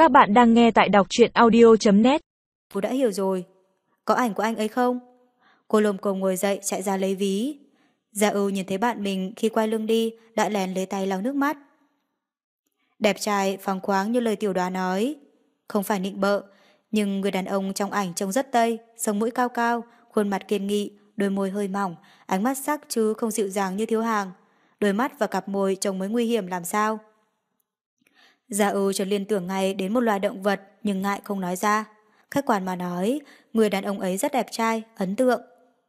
Các bạn đang nghe tại đọc truyện audio.net. Cô đã hiểu rồi. Có ảnh của anh ấy không? Cô lồm cồm ngồi dậy chạy ra lấy ví. Gia Ưu nhìn thấy bạn mình khi quay lưng đi đã lén lấy tay lau nước mắt. Đẹp trai, phóng khoáng như lời tiểu đoá nói. Không phải nịnh bợ, nhưng người đàn ông trong ảnh trông rất tây, sống mũi cao cao, khuôn mặt kiên nghị, đôi môi hơi mỏng, ánh mắt sắc chứ không dịu dàng như Thiếu Hàng. Đôi mắt và cặp môi trông mới nguy hiểm làm sao. Gia Ưu chợt liên tưởng ngay đến một loài động vật nhưng ngại không nói ra. Khách quan mà nói, người đàn ông ấy rất đẹp trai, ấn tượng.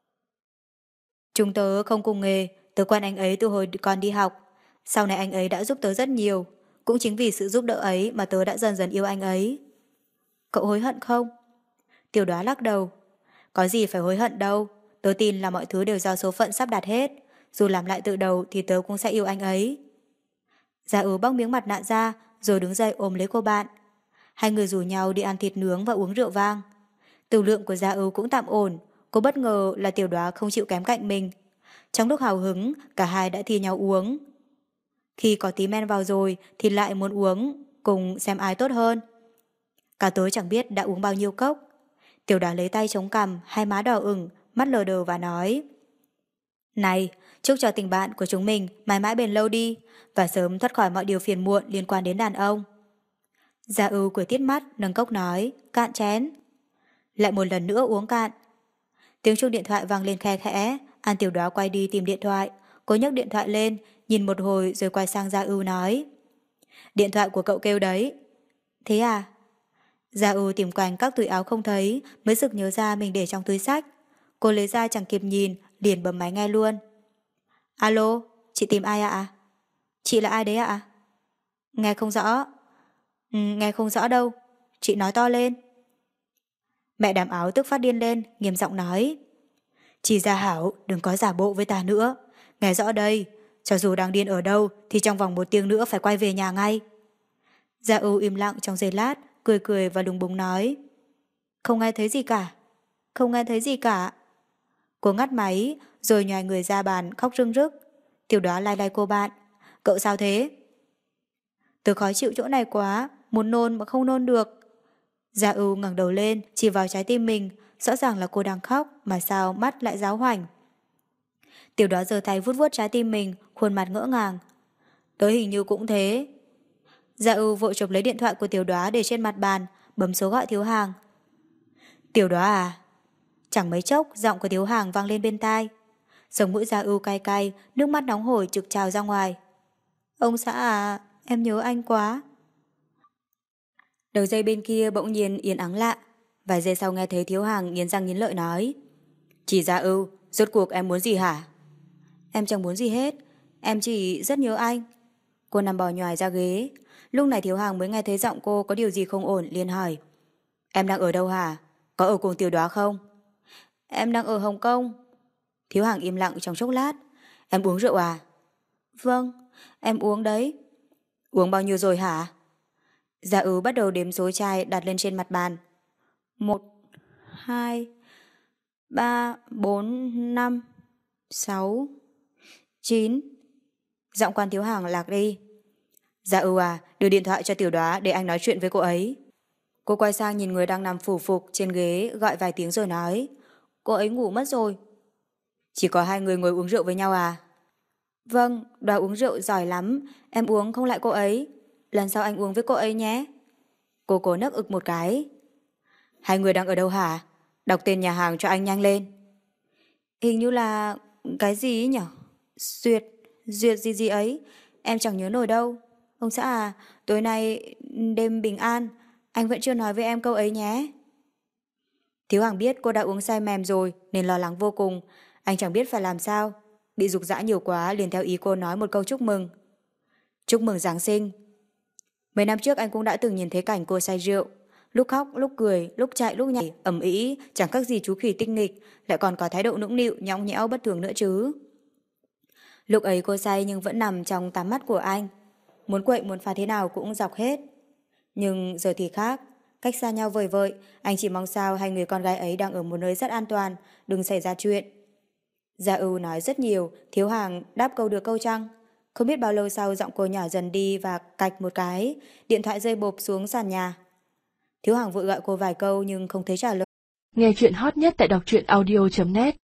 Chúng tớ không cùng nghề, tớ quen anh ấy từ hồi còn đi học. Sau này anh ấy đã giúp tớ rất nhiều. Cũng chính vì sự giúp đỡ ấy mà tớ đã dần dần yêu anh ấy. Cậu hối hận không? Tiểu Đoá lắc đầu. Có gì phải hối hận đâu. Tớ tin là mọi thứ đều do số phận sắp đặt hết. Dù làm lại từ đầu thì tớ cũng sẽ yêu anh ấy. Gia Ưu bóc miếng mặt nạ ra rồi đứng dậy ôm lấy cô bạn. Hai người rủ nhau đi ăn thịt nướng và uống rượu vang. Tử lượng của Gia Ưu cũng tạm ổn. Cô bất ngờ là Tiểu Đoá không chịu kém cạnh mình. Trong lúc hào hứng, cả hai đã thi nhau uống. Khi có tí men vào rồi thì lại muốn uống, cùng xem ai tốt hơn. Cả tối chẳng biết đã uống bao nhiêu cốc. Tiểu Đoá lấy tay chống cằm, hai má đỏ ửng, mắt lờ đờ và nói: Này, chúc cho tình bạn của chúng mình mãi mãi bền lâu đi và sớm thoát khỏi mọi điều phiền muộn liên quan đến đàn ông. Gia Ưu cười tít mắt, nâng cốc nói: Cạn chén. Lại một lần nữa uống cạn. Tiếng chuông điện thoại vang lên khe khẽ. An Tiểu Đoá quay đi tìm điện thoại. Cô nhấc điện thoại lên, nhìn một hồi rồi quay sang Gia Ưu nói: Điện thoại của cậu kêu đấy. Thế à? Gia Ưu tìm quanh các túi áo không thấy, mới sực nhớ ra mình để trong túi xách. Cô lấy ra chẳng kịp nhìn, liền bấm máy nghe luôn. Alo, chị tìm ai ạ? Chị là ai đấy ạ? Nghe không rõ. Nghe không rõ đâu. Chị nói to lên. Mẹ đám áo tức phát điên lên, nghiêm giọng nói: Chị Gia Hảo, đừng có giả bộ với ta nữa. Nghe rõ đây, cho dù đang điên ở đâu thì trong vòng 1 tiếng nữa phải quay về nhà ngay. Gia Ưu im lặng trong giây lát, cười cười và lúng búng nói: Không nghe thấy gì cả. Không nghe thấy gì cả. Cô ngắt máy, rồi nhòi người ra bàn khóc rưng rức. Tiểu Đoá lai lai cô bạn: Cậu sao thế? Tớ khó chịu chỗ này quá, muốn nôn mà không nôn được. Gia Ưu ngẩng đầu lên, chỉ vào trái tim mình, rõ ràng là cô đang khóc mà sao mắt lại giáo hoành. Tiểu Đoá giơ tay vuốt vuốt trái tim mình, khuôn mặt ngỡ ngàng. Tớ hình như cũng thế. Gia Ưu vội chụp lấy điện thoại của Tiểu Đoá để trên mặt bàn, bấm số gọi Thiếu Hàng. Tiểu Đoá à? Chẳng mấy chốc giọng của Thiếu Hàng vang lên bên tai. Sống mũi Gia Ưu cay cay, nước mắt nóng hổi trực trào ra ngoài. Ông xã à, em nhớ anh quá. Đầu dây bên kia bỗng nhiên yên ắng lạ. Vài giây sau nghe thấy Thiếu Hàng nghiến răng nghiến lợi nói: Chị Gia Ưu, rốt cuộc em muốn gì hả? Em chẳng muốn gì hết, em chỉ rất nhớ anh. Cô nằm bò nhoài ra ghế. Lúc này Thiếu Hàng mới nghe thấy giọng cô có điều gì không ổn, liền hỏi: Em đang ở đâu hả? Có ở cùng Tiểu Đoá không? Em đang ở Hồng Kông. Thiếu Hàng im lặng trong chốc lát. Em uống rượu à? Vâng, em uống đấy. Uống bao nhiêu rồi hả? Gia Ưu bắt đầu đếm số chai đặt lên trên mặt bàn. 1, 2, 3, 4, 5, 6, 9. Giọng quan Thiếu Hàng lạc đi. Gia Ưu à, đưa điện thoại cho Tiểu Đoá để anh nói chuyện với cô ấy. Cô quay sang nhìn người đang nằm phủ phục trên ghế, gọi vài tiếng rồi nói: Cô ấy ngủ mất rồi. Chỉ có hai người ngồi uống rượu với nhau à? Vâng, Đoá uống rượu giỏi lắm, em uống không lại cô ấy. Lần sau anh uống với cô ấy nhé. Cô cố nấc ực một cái. Hai người đang ở đâu hả? Đọc tên nhà hàng cho anh nhanh lên. Hình như là cái gì ấy nhở? Duyệt gì gì ấy. Em chẳng nhớ nổi đâu. Ông xã à, tối nay đêm bình an, anh vẫn chưa nói với em câu ấy nhé. Thiếu Hàng biết cô đã uống say mềm rồi nên lo lắng vô cùng. Anh chẳng biết phải làm sao. Bị giục giã nhiều quá liền theo ý cô nói một câu chúc mừng. Chúc mừng Giáng sinh. Mấy năm trước anh cũng đã từng nhìn thấy cảnh cô say rượu. Lúc khóc, lúc cười, lúc chạy, lúc nhảy, ầm ĩ, chẳng khác gì chú khỉ tinh nghịch, lại còn có thái độ nũng nịu, nhõng nhẽo bất thường nữa chứ. Lúc ấy cô say nhưng vẫn nằm trong tầm mắt của anh. Muốn quậy muốn phá thế nào cũng dọc hết. Nhưng giờ thì khác. Cách xa nhau vời vợi, anh chỉ mong sao hai người con gái ấy đang ở một nơi rất an toàn, đừng xảy ra chuyện. Gia Ưu nói rất nhiều, Thiếu Hàng đáp câu được câu trăng. Không biết bao lâu sau giọng cô nhỏ dần đi và cạch một cái, điện thoại rơi bộp xuống sàn nhà. Thiếu Hằng vội gọi cô vài câu nhưng không thấy trả lời. Nghe chuyện hot nhất tại đọc truyện audio.net